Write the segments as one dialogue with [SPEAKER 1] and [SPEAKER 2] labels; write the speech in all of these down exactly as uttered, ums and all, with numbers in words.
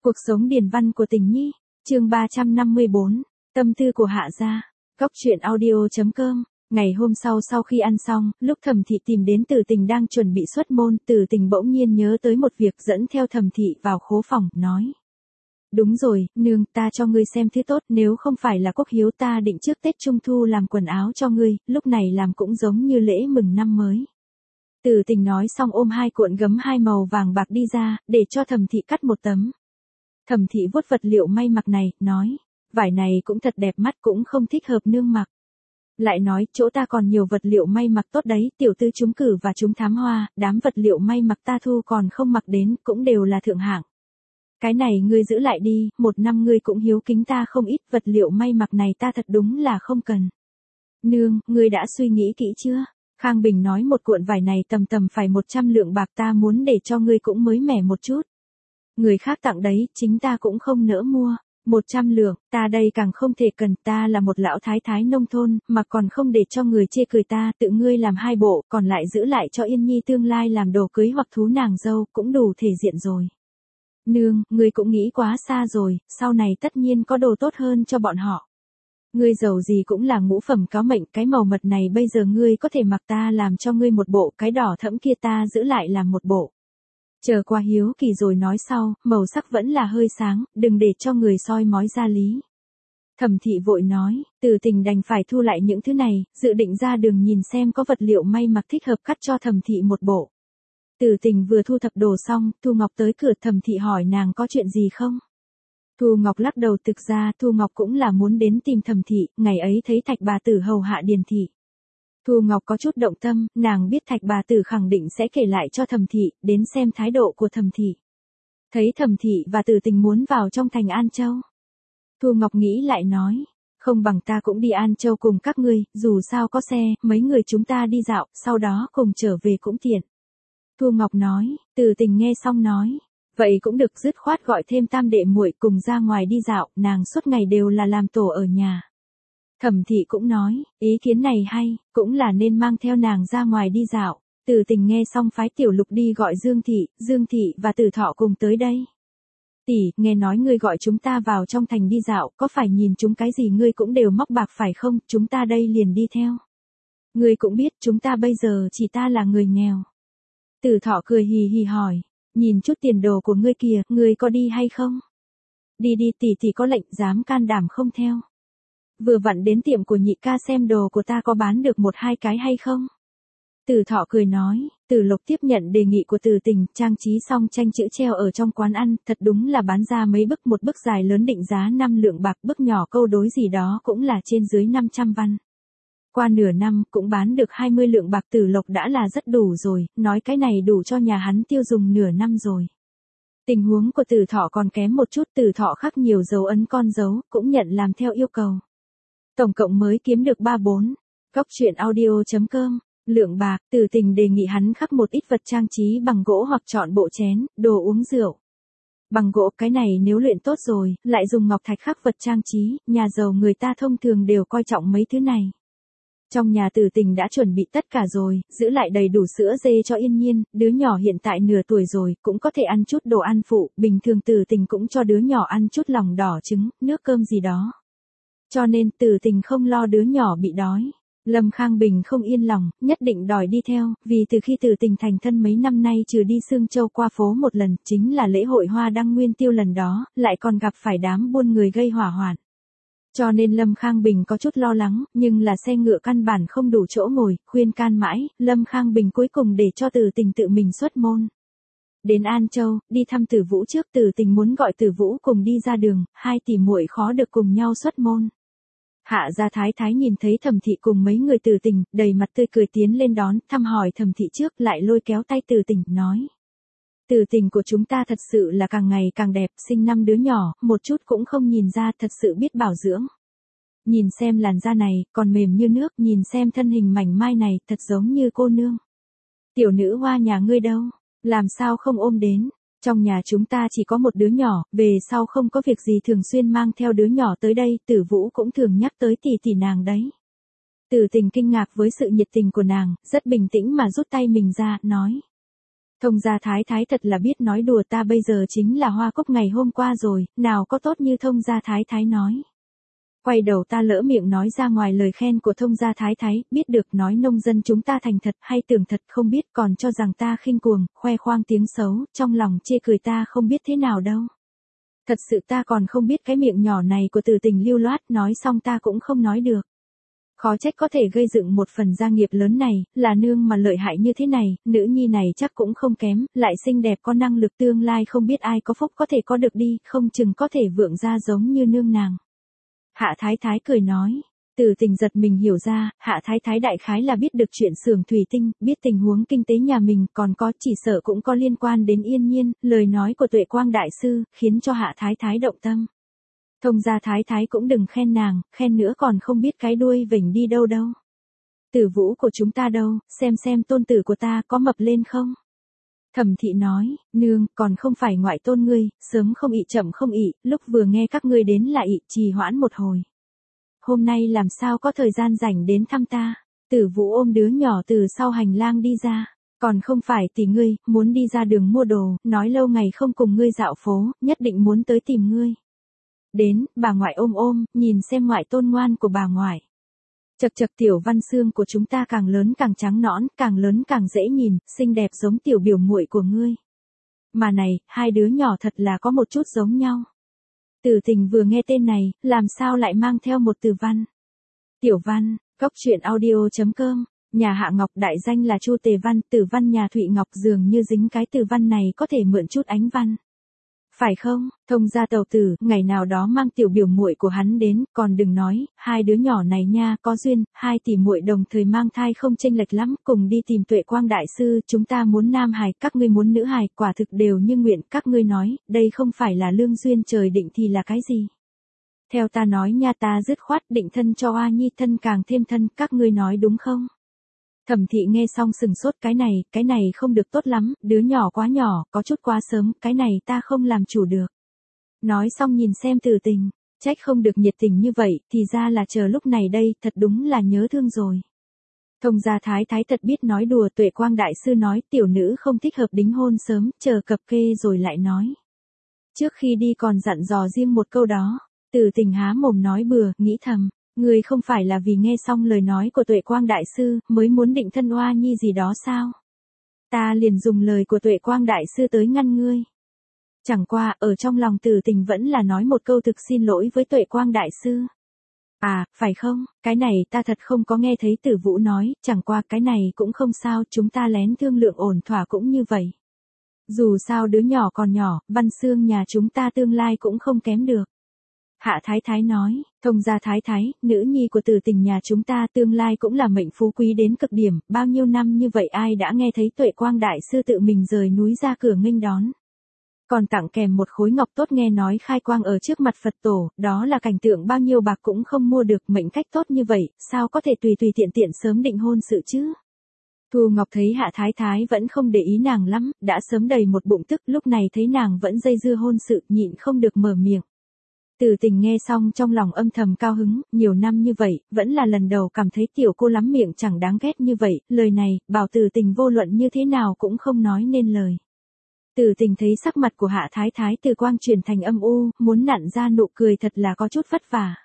[SPEAKER 1] Cuộc sống điền văn của Tình Nhi, chương ba trăm năm mươi bốn, tâm tư của Hạ gia. Góc truyện audio chấm com. Ngày hôm sau sau khi ăn xong, lúc Thẩm Thị tìm đến Từ Tình đang chuẩn bị xuất môn, Từ Tình bỗng nhiên nhớ tới một việc, dẫn theo Thẩm Thị vào khố phòng, nói: "Đúng rồi, nương, ta cho ngươi xem thứ tốt, nếu không phải là quốc hiếu ta định trước Tết Trung Thu làm quần áo cho ngươi, lúc này làm cũng giống như lễ mừng năm mới." Từ Tình nói xong ôm hai cuộn gấm hai màu vàng bạc đi ra, để cho Thẩm Thị cắt một tấm. Thẩm Thị vuốt vật liệu may mặc này, nói: "Vải này cũng thật đẹp mắt, cũng không thích hợp nương mặc." Lại nói: "Chỗ ta còn nhiều vật liệu may mặc tốt đấy, tiểu tư trúng cử và trúng thám hoa, đám vật liệu may mặc ta thu còn không mặc đến, cũng đều là thượng hạng. Cái này ngươi giữ lại đi, một năm ngươi cũng hiếu kính ta không ít, vật liệu may mặc này ta thật đúng là không cần." "Nương, ngươi đã suy nghĩ kỹ chưa?" Khang Bình nói: "Một cuộn vải này tầm tầm phải một trăm lượng bạc, ta muốn để cho ngươi cũng mới mẻ một chút. Người khác tặng đấy, chính ta cũng không nỡ mua. Một trăm lượng, ta đây càng không thể cần, ta là một lão thái thái nông thôn, mà còn không để cho người chê cười ta, tự ngươi làm hai bộ, còn lại giữ lại cho Yên Nhi tương lai làm đồ cưới hoặc thú nàng dâu, cũng đủ thể diện rồi." "Nương, ngươi cũng nghĩ quá xa rồi, sau này tất nhiên có đồ tốt hơn cho bọn họ. Ngươi giàu gì cũng là ngũ phẩm cáo mệnh, cái màu mật này bây giờ ngươi có thể mặc, ta làm cho ngươi một bộ, cái đỏ thẫm kia ta giữ lại làm một bộ. Chờ qua hiếu kỳ rồi nói sau, màu sắc vẫn là hơi sáng, đừng để cho người soi mói ra lý." Thẩm Thị vội nói: "Từ Tình đành phải thu lại những thứ này, dự định ra đường nhìn xem có vật liệu may mặc thích hợp cắt cho Thẩm Thị một bộ." Từ Tình vừa thu thập đồ xong, Thu Ngọc tới cửa, Thẩm Thị hỏi nàng có chuyện gì không. Thu Ngọc lắc đầu, thực ra Thu Ngọc cũng là muốn đến tìm Thẩm Thị, ngày ấy thấy Thạch bà tử hầu hạ Điền Thị. Thu Ngọc có chút động tâm, nàng biết Thạch bà tử khẳng định sẽ kể lại cho Thẩm Thị, đến xem thái độ của Thẩm Thị. Thấy Thẩm Thị và Từ Tình muốn vào trong thành An Châu, Thu Ngọc nghĩ lại nói: "Không bằng ta cũng đi An Châu cùng các ngươi, dù sao có xe, mấy người chúng ta đi dạo, sau đó cùng trở về cũng tiện." Thu Ngọc nói. Từ Tình nghe xong nói: "Vậy cũng được", dứt khoát gọi thêm tam đệ muội cùng ra ngoài đi dạo, nàng suốt ngày đều là làm tổ ở nhà. Thẩm Thị cũng nói: "Ý kiến này hay, cũng là nên mang theo nàng ra ngoài đi dạo." Từ Tình nghe xong phái Tiểu Lục đi gọi Dương Thị, Dương Thị và Tử Thọ cùng tới đây. "Tỷ, nghe nói ngươi gọi chúng ta vào trong thành đi dạo, có phải nhìn chúng cái gì ngươi cũng đều móc bạc phải không, chúng ta đây liền đi theo. Ngươi cũng biết chúng ta bây giờ chỉ ta là người nghèo." Tử Thọ cười hì hì hỏi: "Nhìn chút tiền đồ của ngươi kìa, ngươi có đi hay không?" "Đi đi, tỷ tỷ có lệnh, dám can đảm không theo. Vừa vặn đến tiệm của nhị ca xem đồ của ta có bán được một hai cái hay không." Tử Thọ cười nói. Tử Lục tiếp nhận đề nghị của Từ Tình, trang trí xong tranh chữ treo ở trong quán ăn, thật đúng là bán ra mấy bức, một bức dài lớn định giá năm lượng bạc, bức nhỏ câu đối gì đó cũng là trên dưới năm trăm văn. Qua nửa năm cũng bán được hai mươi lượng bạc, Tử Lộc đã là rất đủ rồi, nói cái này đủ cho nhà hắn tiêu dùng nửa năm rồi. Tình huống của Tử Thọ còn kém một chút, Tử Thọ khắc nhiều dấu ấn con dấu, cũng nhận làm theo yêu cầu. Tổng cộng mới kiếm được ba bốn. Góc truyện audio chấm com. Lượng bạc, Từ Tình đề nghị hắn khắc một ít vật trang trí bằng gỗ hoặc chọn bộ chén, đồ uống rượu. Bằng gỗ, cái này nếu luyện tốt rồi, lại dùng ngọc thạch khắc vật trang trí, nhà giàu người ta thông thường đều coi trọng mấy thứ này. Trong nhà Từ Tình đã chuẩn bị tất cả rồi, giữ lại đầy đủ sữa dê cho Yên Nhiên, đứa nhỏ hiện tại nửa tuổi rồi, cũng có thể ăn chút đồ ăn phụ, bình thường Từ Tình cũng cho đứa nhỏ ăn chút lòng đỏ trứng, nước cơm gì đó. Cho nên Từ Tình không lo đứa nhỏ bị đói. Lâm Khang Bình không yên lòng, nhất định đòi đi theo, vì từ khi Từ Tình thành thân mấy năm nay trừ đi Sương Châu qua phố một lần, chính là lễ hội hoa đăng nguyên tiêu lần đó, lại còn gặp phải đám buôn người gây hỏa hoạn. Cho nên Lâm Khang Bình có chút lo lắng, nhưng là xe ngựa căn bản không đủ chỗ ngồi, khuyên can mãi, Lâm Khang Bình cuối cùng để cho Từ Tình tự mình xuất môn. Đến An Châu, đi thăm Tử Vũ trước, Từ Tình muốn gọi Tử Vũ cùng đi ra đường, hai tỷ muội khó được cùng nhau xuất môn. Hạ gia thái thái nhìn thấy Thẩm Thị cùng mấy người Từ Tình, đầy mặt tươi cười tiến lên đón, thăm hỏi Thẩm Thị trước, lại lôi kéo tay Từ Tình, nói: "Từ Tình của chúng ta thật sự là càng ngày càng đẹp, sinh năm đứa nhỏ, một chút cũng không nhìn ra, thật sự biết bảo dưỡng. Nhìn xem làn da này, còn mềm như nước, nhìn xem thân hình mảnh mai này, thật giống như cô nương. Tiểu nữ hoa nhà ngươi đâu, làm sao không ôm đến? Trong nhà chúng ta chỉ có một đứa nhỏ, về sau không có việc gì thường xuyên mang theo đứa nhỏ tới đây, Tử Vũ cũng thường nhắc tới tỷ tỷ nàng đấy." Từ Tình kinh ngạc với sự nhiệt tình của nàng, rất bình tĩnh mà rút tay mình ra, nói: Thông gia thái thái thật là biết nói đùa, ta bây giờ chính là hoa cúc ngày hôm qua rồi, nào có tốt như thông gia thái thái nói. Quay đầu ta lỡ miệng nói ra ngoài lời khen của thông gia thái thái, biết được nói nông dân chúng ta thành thật hay tưởng thật không biết, còn cho rằng ta khinh cuồng, khoe khoang tiếng xấu, trong lòng chê cười ta không biết thế nào đâu. Thật sự ta còn không biết cái miệng nhỏ này của Từ Tình lưu loát, nói xong ta cũng không nói được. Khó trách có thể gây dựng một phần gia nghiệp lớn này, là nương mà lợi hại như thế này, nữ nhi này chắc cũng không kém, lại xinh đẹp có năng lực, tương lai không biết ai có phúc có thể có được đi, không chừng có thể vượng ra giống như nương nàng. Hạ Thái Thái cười nói. Từ Tình giật mình hiểu ra, Hạ Thái Thái đại khái là biết được chuyện xưởng thủy tinh, biết tình huống kinh tế nhà mình, còn có chỉ sợ cũng có liên quan đến Yên Nhiên, lời nói của Tuệ Quang đại sư, khiến cho Hạ Thái Thái động tâm. Thông gia Thái Thái cũng đừng khen nàng, khen nữa còn không biết cái đuôi vểnh đi đâu đâu. Tử Vũ của chúng ta đâu, xem xem tôn tử của ta có mập lên không? Thẩm Thị nói, nương, còn không phải ngoại tôn ngươi, sớm không ị chậm không ị, lúc vừa nghe các ngươi đến là ị, trì hoãn một hồi. Hôm nay làm sao có thời gian rảnh đến thăm ta? Tử Vũ ôm đứa nhỏ từ sau hành lang đi ra, còn không phải tỷ ngươi, muốn đi ra đường mua đồ, nói lâu ngày không cùng ngươi dạo phố, nhất định muốn tới tìm ngươi. Đến, bà ngoại ôm ôm, nhìn xem ngoại tôn ngoan của bà ngoại. Chật chật, tiểu Văn xương của chúng ta càng lớn càng trắng nõn, càng lớn càng dễ nhìn, xinh đẹp giống tiểu biểu muội của ngươi. Mà này, hai đứa nhỏ thật là có một chút giống nhau. Từ Tình vừa nghe tên này, làm sao lại mang theo một từ Văn. Tiểu Văn, Cốc truyện audio chấm com, nhà Hạ Ngọc đại danh là Chu Tề Văn, Tử Văn nhà Thụy Ngọc dường như dính cái từ Văn này có thể mượn chút ánh văn. Phải không, thông gia tàu tử, ngày nào đó mang tiểu biểu muội của hắn đến, còn đừng nói, hai đứa nhỏ này nha, có duyên, hai tỷ muội đồng thời mang thai không chênh lệch lắm, cùng đi tìm Tuệ Quang đại sư, chúng ta muốn nam hài, các ngươi muốn nữ hài, quả thực đều như nguyện, các ngươi nói, đây không phải là lương duyên trời định thì là cái gì? Theo ta nói nha, ta dứt khoát định thân cho Oa Nhi, thân càng thêm thân, các ngươi nói đúng không? Thẩm Thị nghe xong sừng sốt, cái này, cái này không được tốt lắm, đứa nhỏ quá nhỏ, có chút quá sớm, cái này ta không làm chủ được. Nói xong nhìn xem Từ Tình, trách không được nhiệt tình như vậy, thì ra là chờ lúc này đây, thật đúng là nhớ thương rồi. Thông gia Thái Thái thật biết nói đùa, Tuệ Quang đại sư nói tiểu nữ không thích hợp đính hôn sớm, chờ cập kê rồi lại nói. Trước khi đi còn dặn dò riêng một câu đó, Từ Tình há mồm nói bừa, nghĩ thầm. Ngươi không phải là vì nghe xong lời nói của Tuệ Quang đại sư, mới muốn định thân Oa Nhi gì đó sao? Ta liền dùng lời của Tuệ Quang đại sư tới ngăn ngươi. Chẳng qua, ở trong lòng Từ Tình vẫn là nói một câu thực xin lỗi với Tuệ Quang đại sư. À, phải không, cái này ta thật không có nghe thấy Tử Vũ nói, chẳng qua cái này cũng không sao, chúng ta lén thương lượng ổn thỏa cũng như vậy. Dù sao đứa nhỏ còn nhỏ, Văn xương nhà chúng ta tương lai cũng không kém được. Hạ Thái Thái nói, thông gia Thái Thái, nữ nhi của Từ Tình nhà chúng ta tương lai cũng là mệnh phú quý đến cực điểm, bao nhiêu năm như vậy ai đã nghe thấy Tuệ Quang đại sư tự mình rời núi ra cửa nghênh đón. Còn tặng kèm một khối ngọc tốt, nghe nói khai quang ở trước mặt Phật tổ, đó là cảnh tượng bao nhiêu bạc cũng không mua được, mệnh cách tốt như vậy, sao có thể tùy tùy tiện tiện sớm định hôn sự chứ? Thu Ngọc thấy Hạ Thái Thái vẫn không để ý nàng lắm, đã sớm đầy một bụng tức, lúc này thấy nàng vẫn dây dưa hôn sự, nhịn không được mở miệng. Từ Tình nghe xong trong lòng âm thầm cao hứng, nhiều năm như vậy, vẫn là lần đầu cảm thấy tiểu cô lắm miệng chẳng đáng ghét như vậy, lời này, bảo Từ Tình vô luận như thế nào cũng không nói nên lời. Từ Tình thấy sắc mặt của Hạ Thái Thái từ quang chuyển thành âm u, muốn nặn ra nụ cười thật là có chút vất vả.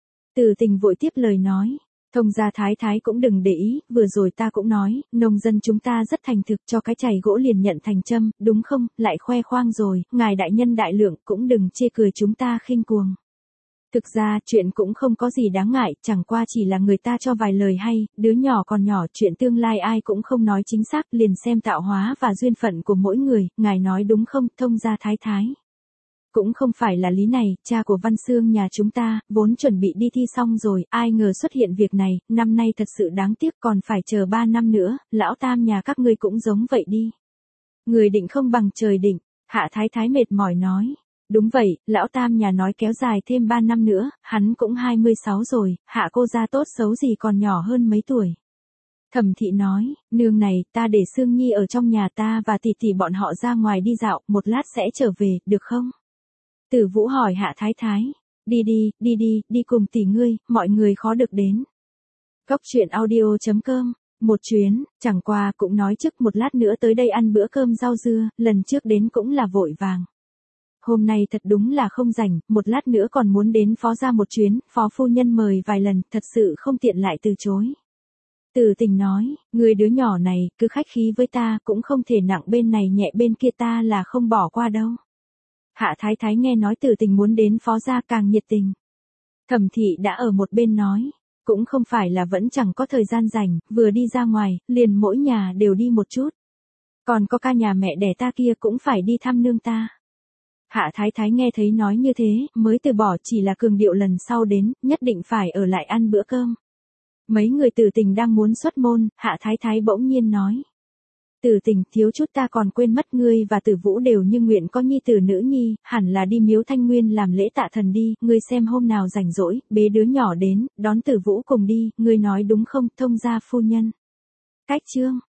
[SPEAKER 1] Từ Tình vội tiếp lời nói. Thông gia Thái Thái cũng đừng để ý, vừa rồi ta cũng nói, nông dân chúng ta rất thành thực, cho cái chày gỗ liền nhận thành châm, đúng không, lại khoe khoang rồi, ngài đại nhân đại lượng cũng đừng chê cười chúng ta khinh cuồng. Thực ra, chuyện cũng không có gì đáng ngại, chẳng qua chỉ là người ta cho vài lời hay, đứa nhỏ còn nhỏ, chuyện tương lai ai cũng không nói chính xác, liền xem tạo hóa và duyên phận của mỗi người, ngài nói đúng không, thông gia Thái Thái. Cũng không phải là lý này, cha của Văn xương nhà chúng ta, vốn chuẩn bị đi thi xong rồi, ai ngờ xuất hiện việc này, năm nay thật sự đáng tiếc, còn phải chờ ba năm nữa, lão tam nhà các ngươi cũng giống vậy đi. Người định không bằng trời định, Hạ Thái Thái mệt mỏi nói. Đúng vậy, lão tam nhà nói kéo dài thêm ba năm nữa, hắn cũng hai mươi sáu rồi, Hạ cô gia tốt xấu gì còn nhỏ hơn mấy tuổi. Thẩm Thị nói, nương này, ta để Sương Nhi ở trong nhà ta và tỷ tỷ bọn họ ra ngoài đi dạo, một lát sẽ trở về, được không? Tử Vũ hỏi Hạ Thái Thái, đi đi, đi đi, đi cùng tỷ ngươi, mọi người khó được đến. Cốc truyện audio chấm com Một chuyến, chẳng qua cũng nói trước một lát nữa tới đây ăn bữa cơm rau dưa, lần trước đến cũng là vội vàng. Hôm nay thật đúng là không rảnh, một lát nữa còn muốn đến phó gia một chuyến, phó phu nhân mời vài lần, thật sự không tiện lại từ chối. Từ Tình nói, người đứa nhỏ này, cứ khách khí với ta, cũng không thể nặng bên này nhẹ bên kia, ta là không bỏ qua đâu. Hạ Thái Thái nghe nói Từ Tình muốn đến phó gia càng nhiệt tình. Thẩm Thị đã ở một bên nói, cũng không phải là vẫn chẳng có thời gian rảnh, vừa đi ra ngoài, liền mỗi nhà đều đi một chút. Còn có ca nhà mẹ đẻ ta kia cũng phải đi thăm nương ta. Hạ Thái Thái nghe thấy nói như thế, mới từ bỏ, chỉ là cường điệu lần sau đến, nhất định phải ở lại ăn bữa cơm. Mấy người Từ Tình đang muốn xuất môn, Hạ Thái Thái bỗng nhiên nói. Từ Tình, thiếu chút ta còn quên mất, ngươi và Tử Vũ đều như nguyện có nhi tử nữ nhi, hẳn là đi miếu Thanh Nguyên làm lễ tạ thần đi, ngươi xem hôm nào rảnh rỗi, bế đứa nhỏ đến, đón Tử Vũ cùng đi, ngươi nói đúng không, thông gia phu nhân. Cách chương.